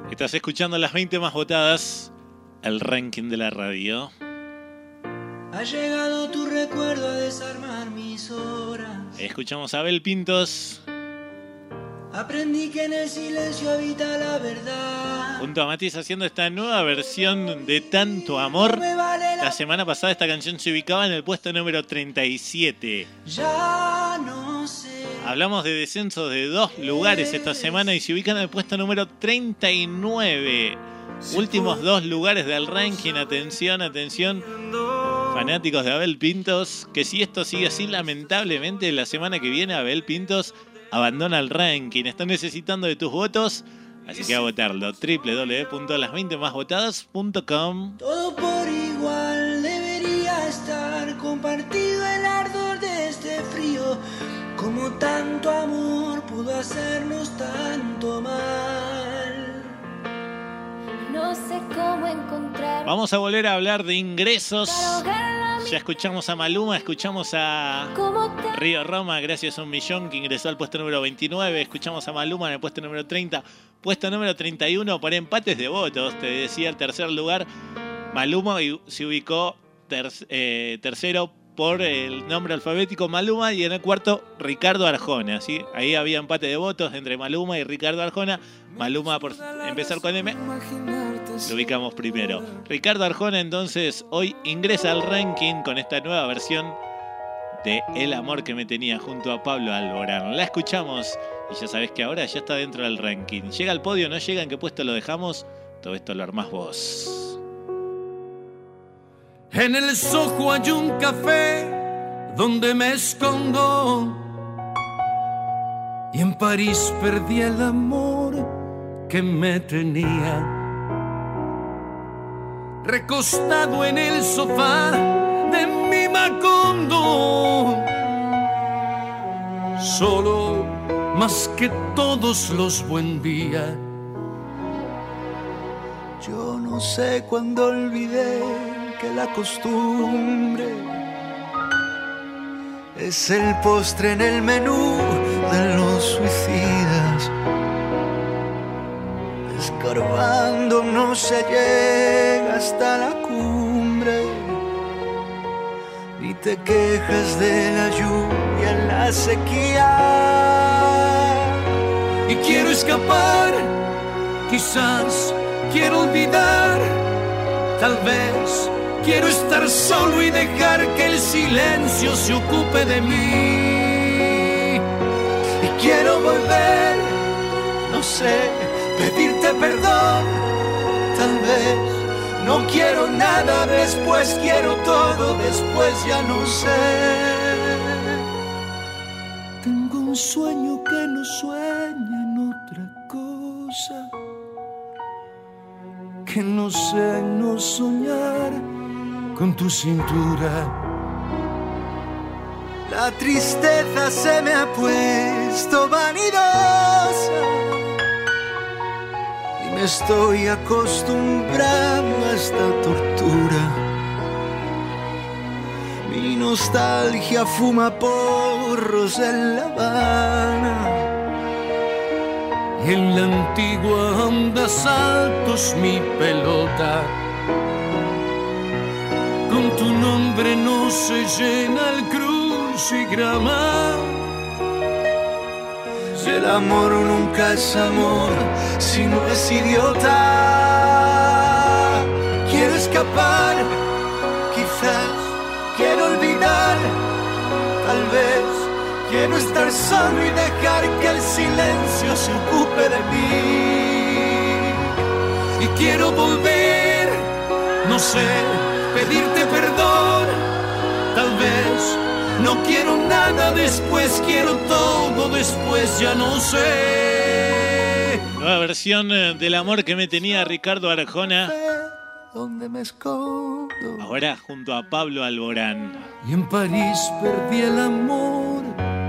Estás escuchando las 20 más votadas, el ranking de la radio. Ha llegado tu recuerdo a desarmar mis horas. Escuchamos a Abel Pintos. Aprendí que en el silencio habita la verdad. Junto a Matiz haciendo esta nueva versión de Tanto Amor. La semana pasada esta canción se ubicaba en el puesto número 37. Ya no sé. Hablamos de descensos de 2 lugares esta semana y se ubican en el puesto número 39. Últimos 2 lugares del ranking. Atención, atención. Fanáticos de Abel Pintos, que si esto sigue así, lamentablemente la semana que viene Abel Pintos abandona el ranking. Está necesitando de tus votos, así que a votarlo. www.las20másvotadas.com. Todo por igual debería estar compartido el ardor de este frío. Como tanto amor pudo hacernos tanto mal. No sé cómo encontrar. Vamos a volver a hablar de ingresos. Ya escuchamos a Maluma, escuchamos a Río Roma, gracias a 1 millón, que ingresó al puesto número 29. Escuchamos a Maluma en el puesto número 30. Puesto número 31 por empates de votos. Te decía el tercer lugar. Maluma se ubicó tercero por el nombre alfabético Maluma, y en el cuarto Ricardo Arjona, ¿sí? Ahí había empate de votos entre Maluma y Ricardo Arjona. Maluma, por empezar con M, lo ubicamos primero. Ricardo Arjona entonces hoy ingresa al ranking con esta nueva versión de El amor que me tenía junto a Pablo Alborán. La escuchamos y ya sabés que ahora ya está dentro del ranking. ¿Llega al podio? ¿No llega? ¿En qué puesto lo dejamos? Todo esto lo armás vos. En el Soho hay un café donde me escondo, y en París perdí el amor que me tenía. Recostado en el sofá de mi Macondo, solo más que todos los buen días. Yo no sé cuándo olvidé que la costumbre es el postre en el menú de los suicidas. Escarbando no se llega hasta la cumbre, ni te quejas de la lluvia en la sequía. Y quiero escapar, quizás quiero olvidar, tal vez quiero estar solo y dejar que el silencio se ocupe de mí. Y quiero volver, no sé, pedirte perdón, tal vez. No quiero nada después, quiero todo después, ya no sé. Tengo un sueño que no sueña en otra cosa, que no sé no soñar con tu cintura. La tristeza se me ha puesto vanidosa y me estoy acostumbrando a esta tortura. Mi nostalgia fuma porros en La Habana, y en la antigua onda saltos mi pelota. Con tu nombre no se llena el crucigrama. El amor nunca es amor si no es idiota. Quiero escapar, quizás quiero olvidar, tal vez quiero estar solo y dejar que el silencio se ocupe de mí. Y quiero volver, no sé, pedirte perdón, tal vez. No quiero nada después, quiero todo después, ya no sé. Nueva versión del amor que me tenía Ricardo Arjona. ¿Dónde me escondo? Ahora junto a Pablo Alborán. Y en París perdí el amor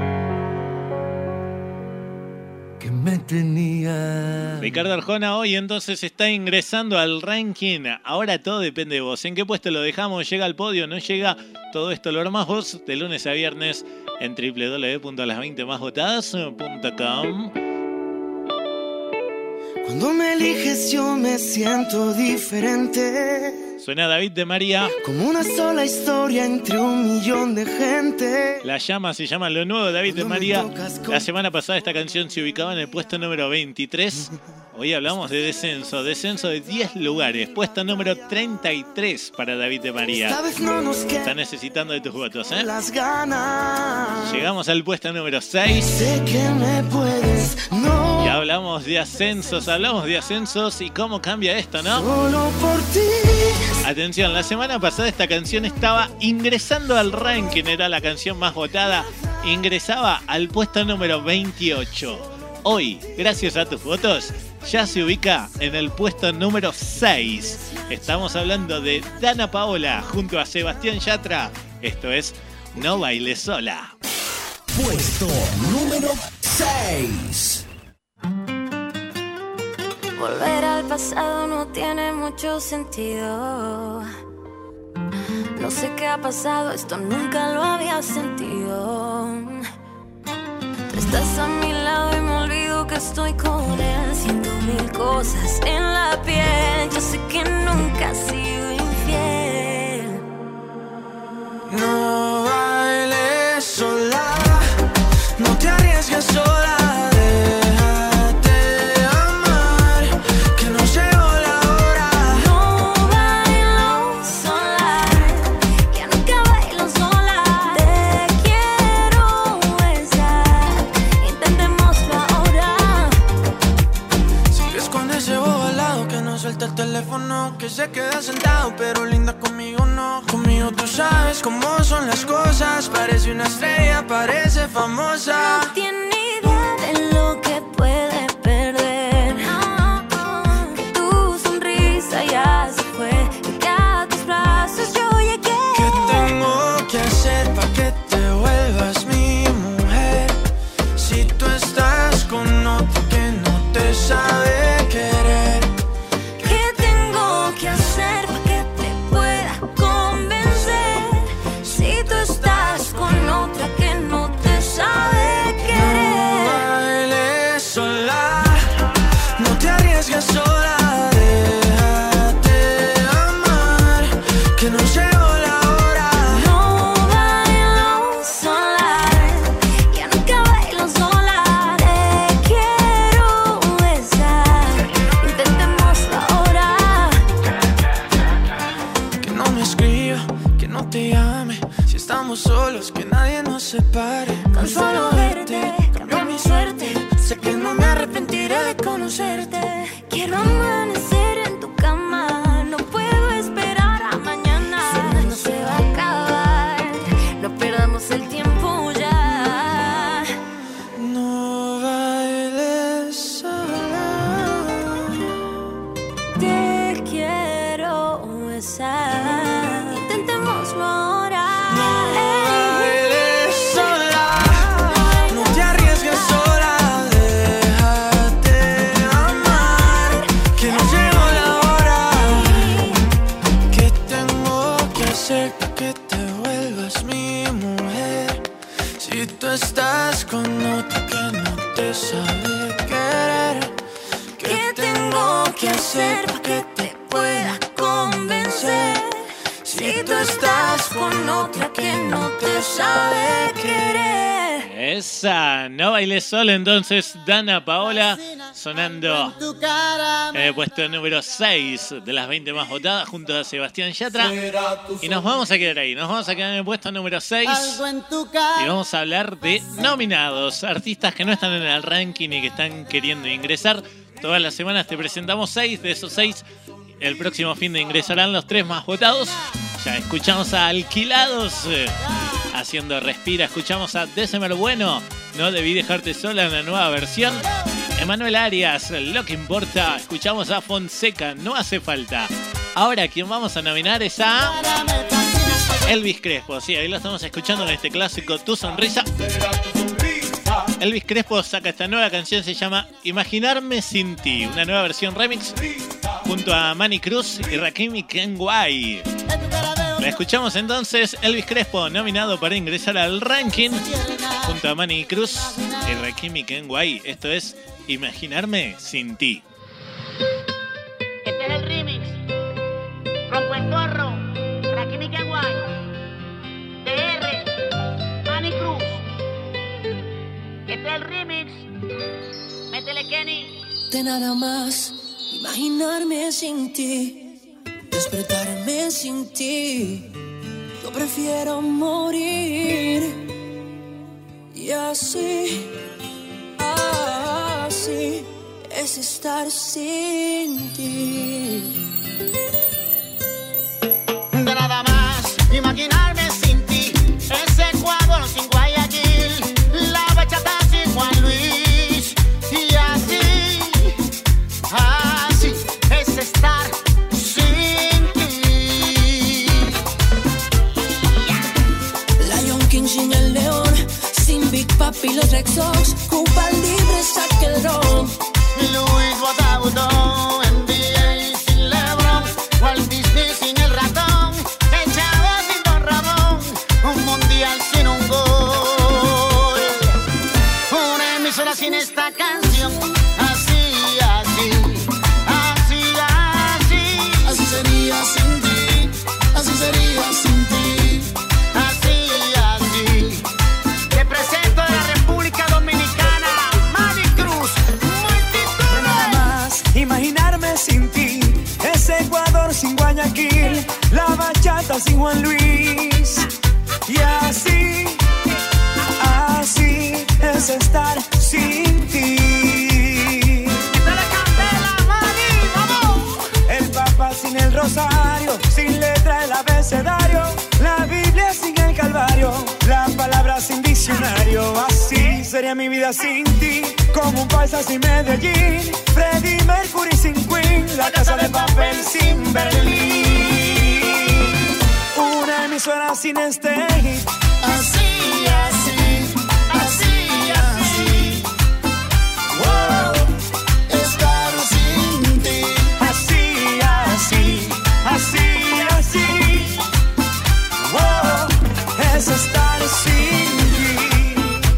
que me tenía. Ricardo Arjona hoy entonces está ingresando al ranking. Ahora todo depende de vos. ¿En qué puesto lo dejamos? ¿Llega al podio? ¿No llega? Todo esto lo armás vos de lunes a viernes en www.las20másvotadas.com. Cuando me eliges yo me siento diferente. Suena David de María. Como una sola historia entre 1.000.000 de gente. La llama se llama Lo Nuevo de David de María. La semana pasada esta canción se ubicaba en el puesto número 23. Hoy hablamos de descenso de 10 lugares. Puesto número 33 para David de María. Está necesitando de tus votos, ¿eh? Llegamos al puesto número 6. Sé que me puedes, no. Y hablamos de ascensos y cómo cambia esto, ¿no? Solo por ti. Atención, la semana pasada esta canción estaba ingresando al ranking, era la canción más votada, ingresaba al puesto número 28. Hoy, gracias a tus votos, ya se ubica en el puesto número 6. Estamos hablando de Dana Paola junto a Sebastián Yatra. Esto es No Bailes Sola. Puesto número 6. Volver al pasado no tiene mucho sentido. No sé qué ha pasado, esto nunca lo había sentido. Tú estás a mi lado y me olvido que estoy con él. Siento 1000 cosas en la piel. Yo sé que nunca has sido infiel. No bailes sola, no te arriesgues sola. El teléfono que se queda sentado, pero linda conmigo no. Conmigo tú sabes cómo son las cosas. Parece una estrella, parece famosa. No tiene idea de lo que puede perder. Que tu sonrisa ya se fue y que a tus brazos yo llegué. ¿Qué tengo que hacer para que te vuelvas mi mujer? Si tú estás con otro que no te sabe querer. ¿Qué hacer para que te pueda convencer? Si tú estás con otra que no te sabe querer. No bailes sola, no te arriesgues sola. Déjate amar, que no llegó la hora. No bailo sola, ya nunca bailo sola. Te quiero besar, intentémoslo ahora. Que no me escriba, que no te llame. Si estamos solos, que nadie nos separe. Con solo verte, cambió mi suerte. Sé que no me arrepentiré de conocerte. Quiero amanecer en tu cama. No puedo esperar a mañana. Si no se va a acabar, no perdamos el tiempo ya. No bailes sola. Te quiero besar. Intentémoslo ahora. No bailes sola, no te arriesgues sola. Déjate amar, que no llegó la hora. ¿Qué tengo que hacer para que te vuelvas mi mujer? Si tú estás con otro que no te sabe querer. ¿Qué tengo que hacer para que te pueda convencer? Si tú estás con otra que no te sabe querer. Esa, No Bailes Sola, entonces Dana Paola sonando en el puesto número 6 de las 20 más votadas junto a Sebastián Yatra. Y nos vamos a quedar ahí, nos vamos a quedar en el puesto número 6 y vamos a hablar de nominados, artistas que no están en el ranking y que están queriendo ingresar. Todas las semanas te presentamos 6, de esos 6 el próximo fin de ingresarán los 3 más votados. Ya escuchamos a Alquilados haciendo Respira, escuchamos a December Bueno, No Debí Dejarte Sola en la nueva versión. Emanuel Arias, Lo que importa, escuchamos a Fonseca, No hace falta. Ahora quien vamos a nominar es a Elvis Crespo, sí, ahí lo estamos escuchando en este clásico Tu Sonrisa. Elvis Crespo saca esta nueva canción, se llama Imaginarme Sin Ti, una nueva versión remix junto a Manny Cruz y Rakim Kenway. La escuchamos entonces, Elvis Crespo nominado para ingresar al ranking junto a Manny Cruz y Rakim Kenway. Esto es Imaginarme Sin Ti. De nada más imaginarme sin ti, despertarme sin ti. Yo prefiero morir. Y así, así es estar sin ti. De nada más imaginarme sin ti, ese Ecuador sin Guayaquil, la bachata sin Juan Luis. Y así, así es estar sin ti. Lion King sin el león, sin Big Papi los Red Sox, Cuba libre saque el ron. Luis Botagutón, NBA sin LeBron, Walt Disney sin el ratón, el Chavo sin Don Ramón, un mundial sin un gol, una emisora sin esta canción. Así, así, así, así, Así sería sin ti, así sería sin ti. así, así. Te presento a la República Dominicana, Manny Cruz, multitud. Nada más imaginarme sin ti, ese Ecuador sin Guayaquil, la bachata sin Juan Luis. Y así, así es estar sin ti. Dale candela, Manny, vamos. El Papa sin el rosario, sin letra el abecedario, la Biblia sin el Calvario, la palabra sin diccionario. Así sería mi vida sin ti, como un paisa sin Medellín, Freddie Mercury sin Queen, la casa de papel sin Berlín, una emisora sin este hit. Así, así, así, así. Wow, estar sin ti. Así, así, así, así. Wow, es estar sin ti.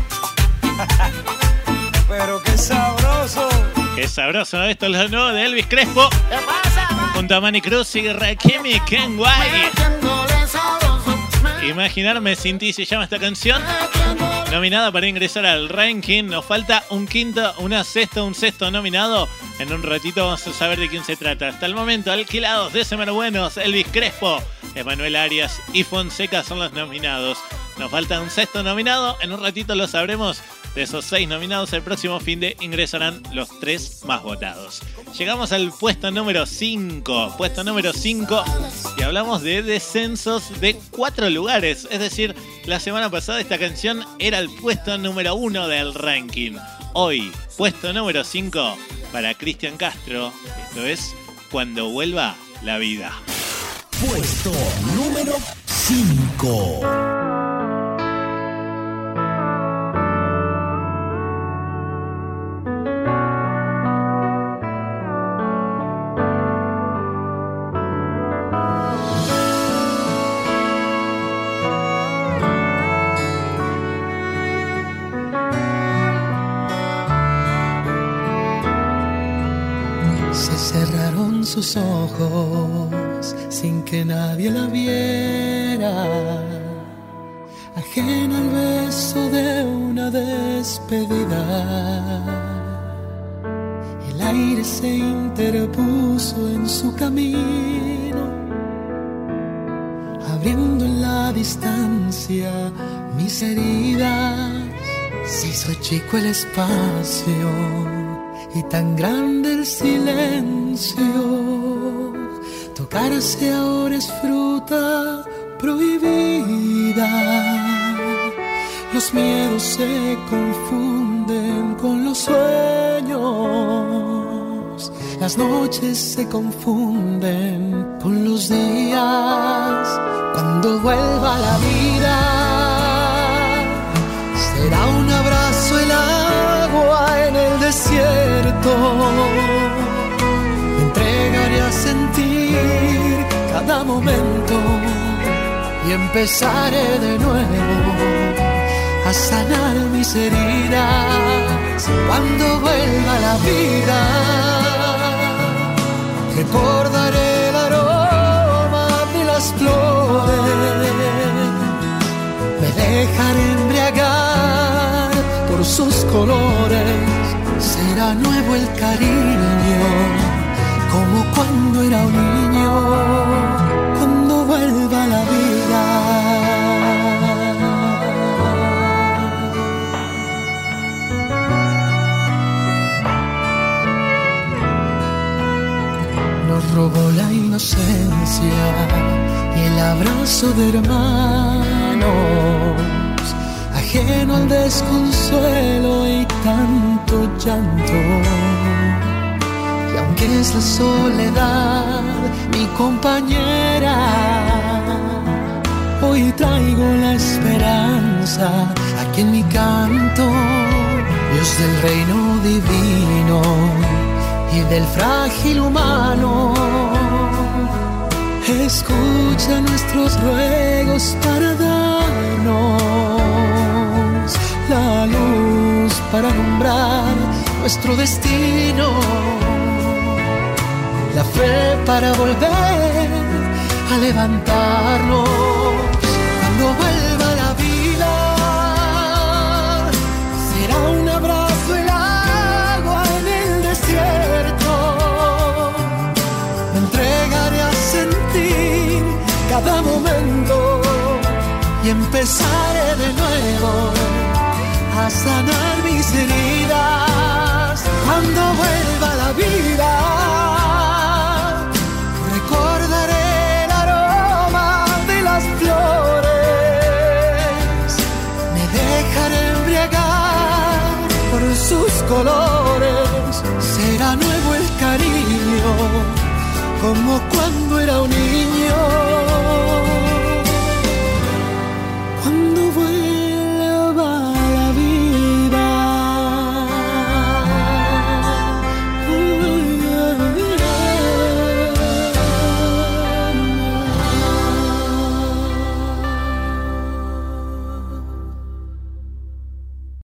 Pero qué sabroso. Qué sabroso, esto es lo nuevo de Elvis Crespo. ¿Qué pasa, Junto a Manny Cruz y Rakimi Kenway. Metiéndole sabroso, Imaginarme sin ti se llama esta canción. Nominada para ingresar al ranking. Nos falta un quinto, un sexto nominado. En un ratito vamos a saber de quién se trata. Hasta el momento, Alquilados, de Semana Buenos, Elvis Crespo, Emanuel Arias y Fonseca son los nominados. Nos falta un sexto nominado. En un ratito lo sabremos. De esos 6 nominados, el próximo fin de ingresarán los 3 más votados. Llegamos al puesto número 5. Puesto número 5. Y hablamos de descensos de 4 lugares. Es decir, la semana pasada esta canción era el puesto número 1 del ranking. Hoy, puesto número 5 para Cristian Castro. Esto es Cuando Vuelva la Vida. Puesto número 5. Cerraron sus ojos sin que nadie la viera, ajena al beso de una despedida. El aire se interpuso en su camino, abriendo en la distancia mis heridas. Se hizo chico el espacio y tan grande el silencio. Tocarse ahora es fruta prohibida. Los miedos se confunden con los sueños. Las noches se confunden con los días. Cuando vuelva la vida, será un abrazo el agua en el desierto. Me entregaré a sentir cada momento y empezaré de nuevo a sanar mis heridas. Cuando vuelva la vida, recordaré el aroma de las flores. Me dejaré embriagar por sus colores será nuevo el cariño, como cuando era un niño, cuando vuelva la vida. Nos robó la inocencia y el abrazo de hermanos, ajeno al desconsuelo y tanto llanto. Y aunque es la soledad mi compañera, hoy traigo la esperanza aquí en mi canto. Dios del reino divino y del frágil humano, escucha nuestros ruegos para darnos la luz para alumbrar nuestro destino, la fe para volver a levantarnos cuando vuelva la vida. Será un abrazo el agua en el desierto. Me entregaré a sentir cada momento y empezaré de nuevo a sanar mis heridas. Cuando vuelva la vida, recordaré el aroma de las flores. Me dejaré embriagar por sus colores. Será nuevo el cariño, como cuando era un niño,